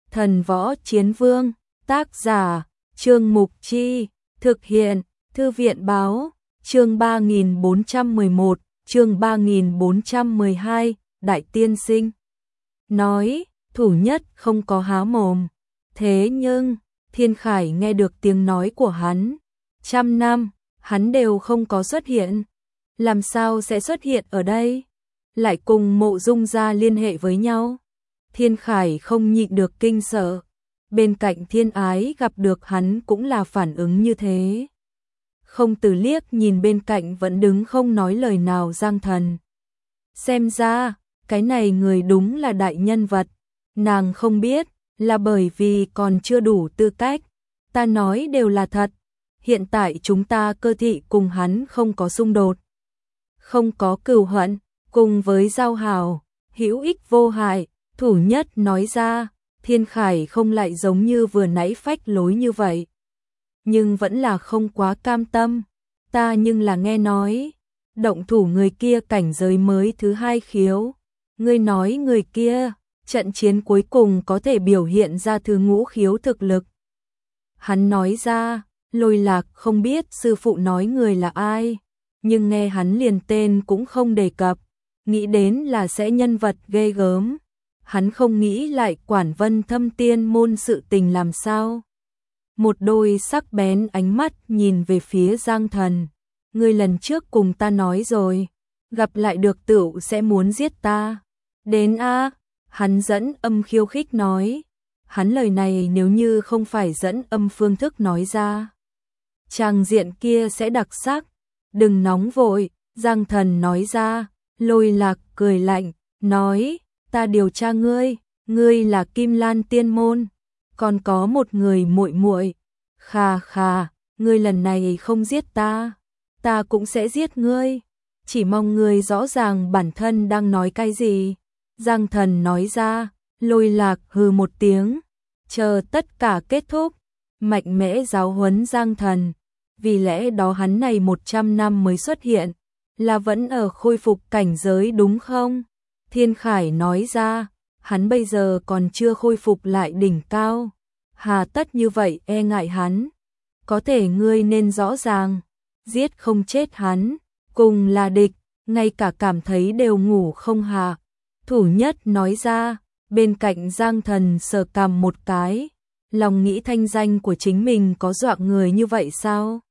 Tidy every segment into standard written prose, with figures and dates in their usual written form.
Thần Võ Chiến Vương, tác giả, Trương Mục Chi, thực hiện, Thư viện Báo, chương 3411, chương 3412, Đại Tiên Sinh. Nói, Thủ Nhất không có há mồm. Thế nhưng, Thiên Khải nghe được tiếng nói của hắn. 100 năm, hắn đều không có xuất hiện. Làm sao sẽ xuất hiện ở đây? Lại cùng Mộ Dung gia liên hệ với nhau. Thiên Khải không nhịn được kinh sợ. Bên cạnh Thiên Ái gặp được hắn cũng là phản ứng như thế. Không từ liếc nhìn bên cạnh vẫn đứng không nói lời nào Giang Thần. Xem ra, cái này người đúng là đại nhân vật. Nàng không biết, là bởi vì còn chưa đủ tư cách. Ta nói đều là thật. Hiện tại chúng ta cơ thị cùng hắn không có xung đột. Không có cừu hận, cùng với giao hảo, hữu ích vô hại. Thủ Nhất nói ra, Thiên Khải không lại giống như vừa nãy phách lối như vậy. Nhưng vẫn là không quá cam tâm. Ta nhưng là nghe nói, động thủ người kia cảnh giới mới thứ 2 khiếu. Ngươi nói người kia, trận chiến cuối cùng có thể biểu hiện ra thứ 5 khiếu thực lực. Hắn nói ra, Lôi Lạc không biết sư phụ nói người là ai, nhưng nghe hắn liền tên cũng không đề cập, nghĩ đến là sẽ nhân vật ghê gớm. Hắn không nghĩ lại quản Vân Thâm Tiên môn sự tình làm sao. Một đôi sắc bén ánh mắt nhìn về phía Giang Thần. Ngươi lần trước cùng ta nói rồi, gặp lại được tựu sẽ muốn giết ta. Đến a, hắn dẫn âm khiêu khích nói. Hắn lời này nếu như không phải dẫn âm phương thức nói ra, tràng diện kia sẽ đặc sắc. Đừng nóng vội, Giang Thần nói ra. Lôi Lạc cười lạnh, nói, ta điều tra ngươi, ngươi là Kim Lan Tiên môn, còn có một người muội muội. Khà khà, ngươi lần này không giết ta, ta cũng sẽ giết ngươi. Chỉ mong ngươi rõ ràng bản thân đang nói cái gì. Giang Thần nói ra. Lôi Lạc hừ một tiếng, chờ tất cả kết thúc, mạnh mẽ giáo huấn Giang Thần. Vì lẽ đó hắn này 100 năm mới xuất hiện, là vẫn ở khôi phục cảnh giới đúng không? Thiên Khải nói ra, hắn bây giờ còn chưa khôi phục lại đỉnh cao. Hà tất như vậy e ngại hắn. Có thể ngươi nên rõ ràng, giết không chết hắn, cùng là địch, ngay cả cảm thấy đều ngủ không hạ. Thủ Nhất nói ra, bên cạnh Giang Thần sờ cằm một cái, lòng nghĩ thanh danh của chính mình có dọa người như vậy sao?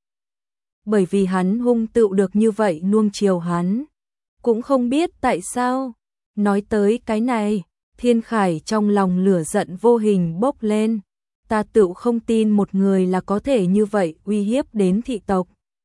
Bởi vì hắn hung tựu được như vậy nuông chiều hắn, cũng không biết tại sao. Nói tới cái này, Thiên Khải trong lòng lửa giận vô hình bốc lên. Ta tựu không tin một người là có thể như vậy uy hiếp đến thị tộc.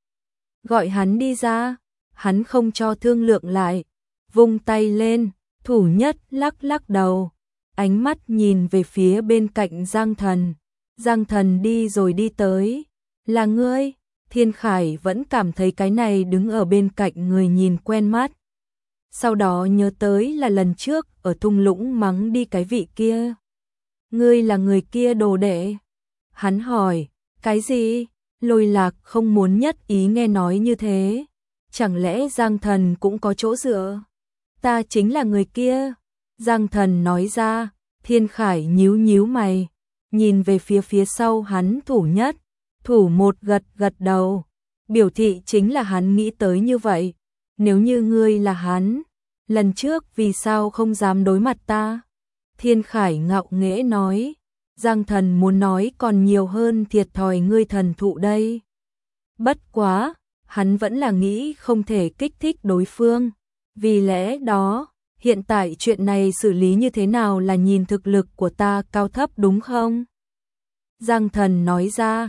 Gọi hắn đi ra, hắn không cho thương lượng lại, vung tay lên. Thủ Nhất lắc lắc đầu, ánh mắt nhìn về phía bên cạnh Giang Thần. Giang Thần đi rồi đi tới. Là ngươi? Thiên Khải vẫn cảm thấy cái này đứng ở bên cạnh người nhìn quen mắt. Sau đó nhớ tới là lần trước ở thung lũng mắng đi cái vị kia. Ngươi là người kia đồ đệ? Hắn hỏi, cái gì? Lôi Lạc không muốn nhất ý nghe nói như thế. Chẳng lẽ Giang Thần cũng có chỗ dựa? Ta chính là người kia. Giang Thần nói ra. Thiên Khải nhíu nhíu mày, nhìn về phía sau hắn Thủ Nhất. Thủ Một gật gật đầu, biểu thị chính là hắn nghĩ tới như vậy. Nếu như ngươi là hắn, lần trước vì sao không dám đối mặt ta? Thiên Khải ngạo nghễ nói. Giang Thần muốn nói còn nhiều hơn thiệt thòi ngươi thần thụ đây. Bất quá, hắn vẫn là nghĩ không thể kích thích đối phương. Vì lẽ đó, hiện tại chuyện này xử lý như thế nào là nhìn thực lực của ta cao thấp đúng không? Giang Thần nói ra.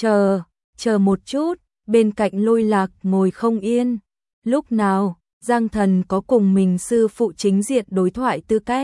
Chờ một chút. Bên cạnh Lôi Lạc ngồi không yên. Lúc nào Giang Thần có cùng mình sư phụ chính diện đối thoại tư cách?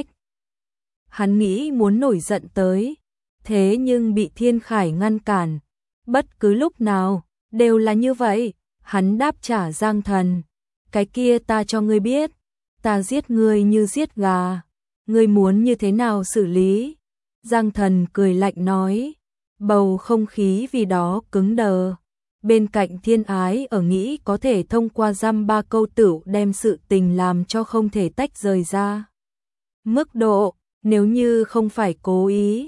Hắn nghĩ muốn nổi giận tới, thế nhưng bị Thiên Khải ngăn cản. Bất cứ lúc nào đều là như vậy. Hắn đáp trả Giang Thần, cái kia ta cho ngươi biết, ta giết ngươi như giết gà, ngươi muốn như thế nào xử lý? Giang Thần cười lạnh nói. Bầu không khí vì đó cứng đờ. Bên cạnh Thiên Ái ở nghĩ có thể thông qua dăm ba câu tửu đem sự tình làm cho không thể tách rời ra. Mức độ, nếu như không phải cố ý,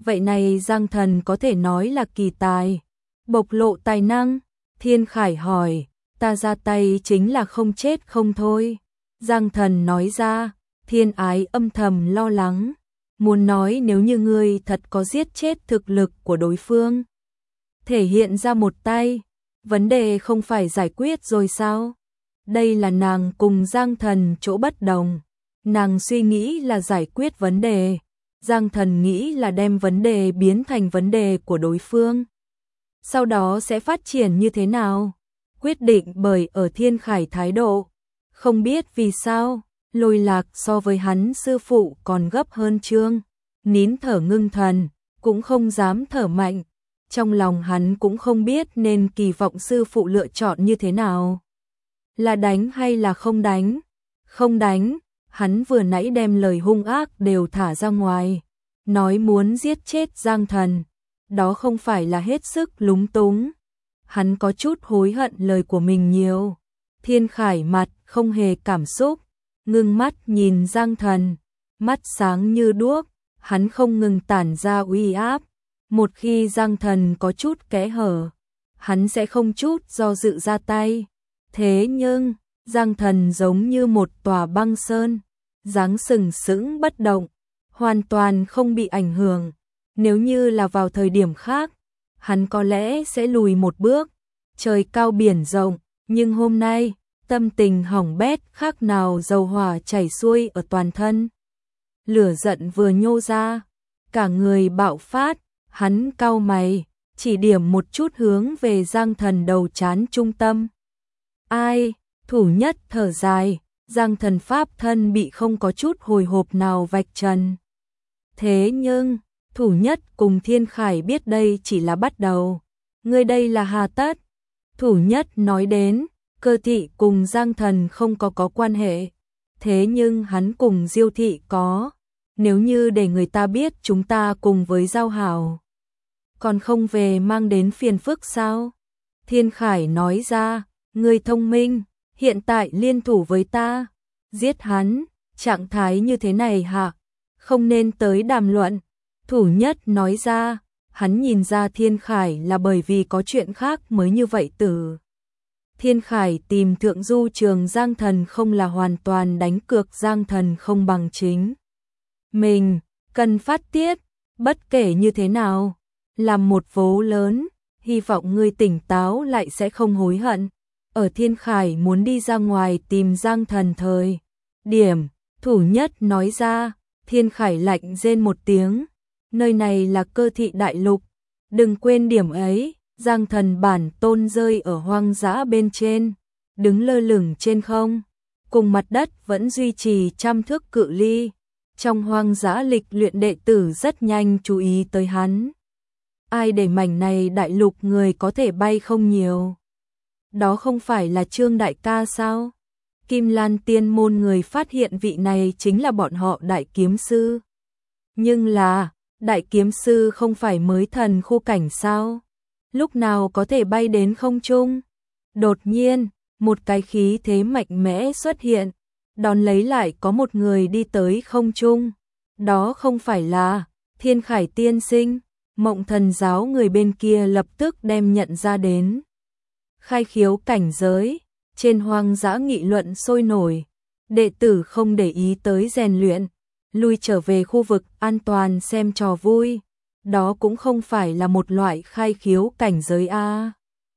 vậy này Giang Thần có thể nói là kỳ tài, bộc lộ tài năng. Thiên Khải hỏi, ta ra tay chính là không chết không thôi. Giang Thần nói ra, Thiên Ái âm thầm lo lắng, muốn nói nếu như ngươi thật có giết chết thực lực của đối phương, thể hiện ra một tay, vấn đề không phải giải quyết rồi sao? Đây là nàng cùng Giang Thần chỗ bất đồng. Nàng suy nghĩ là giải quyết vấn đề, Giang Thần nghĩ là đem vấn đề biến thành vấn đề của đối phương. Sau đó sẽ phát triển như thế nào? Quyết định bởi ở Thiên Khải thái độ. Không biết vì sao, Lôi Lạc so với hắn sư phụ còn gấp hơn Trương. Nín thở ngưng thần, cũng không dám thở mạnh. Trong lòng hắn cũng không biết nên kỳ vọng sư phụ lựa chọn như thế nào. Là đánh hay là không đánh? Không đánh, hắn vừa nãy đem lời hung ác đều thả ra ngoài. Nói muốn giết chết Giang Thần, đó không phải là hết sức lúng túng. Hắn có chút hối hận lời của mình nhiều. Thiên Khải mặt không hề cảm xúc, ngưng mắt nhìn Giang Thần, mắt sáng như đuốc, hắn không ngừng tản ra uy áp. Một khi Giang Thần có chút kẽ hở, hắn sẽ không chút do dự ra tay. Thế nhưng, Giang Thần giống như một tòa băng sơn, dáng sừng sững bất động, hoàn toàn không bị ảnh hưởng. Nếu như là vào thời điểm khác, hắn có lẽ sẽ lùi một bước. Trời cao biển rộng, nhưng hôm nay, tâm tình hỏng bét khác nào dầu hỏa chảy xuôi ở toàn thân. Lửa giận vừa nhô ra, cả người bạo phát, hắn cau mày, chỉ điểm một chút hướng về Giang Thần đầu trán trung tâm. Ai? Thủ nhất thở dài, Giang Thần pháp thân bị không có chút hồi hộp nào vạch trần. Thế nhưng, Thủ nhất cùng Thiên Khải biết đây chỉ là bắt đầu. Ngươi đây là hà tất? Thủ nhất nói đến, Cơ Thị cùng Giang Thần không có quan hệ. Thế nhưng hắn cùng Diêu Thị có. Nếu như để người ta biết chúng ta cùng với Giao Hảo, còn không về mang đến phiền phức sao? Thiên Khải nói ra, ngươi thông minh, hiện tại liên thủ với ta, giết hắn, trạng thái như thế này hả? Không nên tới đàm luận. Thủ nhất nói ra, hắn nhìn ra Thiên Khải là bởi vì có chuyện khác mới như vậy tử. Thiên Khải tìm Thượng Du Trường Giang Thần không là hoàn toàn đánh cược Giang Thần không bằng chính mình, cần phát tiết, bất kể như thế nào, làm một vố lớn, hy vọng ngươi tỉnh táo lại sẽ không hối hận. Ở Thiên Khải muốn đi ra ngoài tìm Giang Thần thời điểm, Thủ nhất nói ra, Thiên Khải lạnh rên một tiếng, nơi này là Cơ Thị đại lục, đừng quên điểm ấy. Giang Thần bản tôn rơi ở hoang dã bên trên, đứng lơ lửng trên không, cùng mặt đất vẫn duy trì 100 thước cự ly. Trong hoang dã lịch luyện đệ tử rất nhanh chú ý tới hắn. Ai để mảnh này đại lục người có thể bay không nhiều? Đó không phải là Trương đại ca sao? Kim Lan Tiên môn người phát hiện vị này chính là bọn họ đại kiếm sư. Nhưng là, đại kiếm sư không phải mới thần khu cảnh sao? Lúc nào có thể bay đến không trung? Đột nhiên, một cái khí thế mạnh mẽ xuất hiện, đón lấy lại có một người đi tới không trung. Đó không phải là Thiên Khải tiên sinh. Mộng Thần giáo người bên kia lập tức đem nhận ra đến. Khai khiếu cảnh giới, trên hoang dã nghị luận sôi nổi. Đệ tử không để ý tới rèn luyện, lui trở về khu vực an toàn xem trò vui. Đó cũng không phải là một loại khai khiếu cảnh giới a.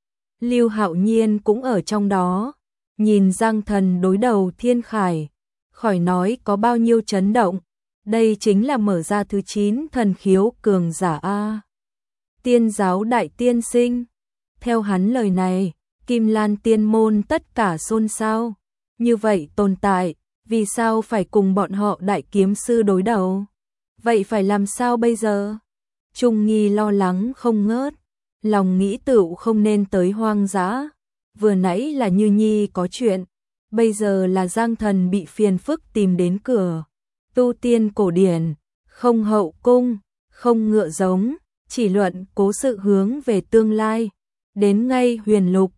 Lưu Hạo Nhiên cũng ở trong đó, nhìn Giang Thần đối đầu Thiên Khải, khỏi nói có bao nhiêu chấn động. Đây chính là mở ra thứ 9 thần khiếu cường giả a. Tiên giáo đại tiên sinh. Theo hắn lời này, Kim Lan tiên môn tất cả xôn xao. Như vậy tồn tại, vì sao phải cùng bọn họ đại kiếm sư đối đầu? Vậy phải làm sao bây giờ? Trung Nghi lo lắng không ngớt, lòng nghĩ tựu không nên tới hoang dã. Vừa nãy là Như Nhi có chuyện, bây giờ là Giang Thần bị phiền phức tìm đến cửa. Tu tiên cổ điển, không hậu cung, không ngựa giống, chỉ luận cố sự hướng về tương lai. Đến ngay huyền lục,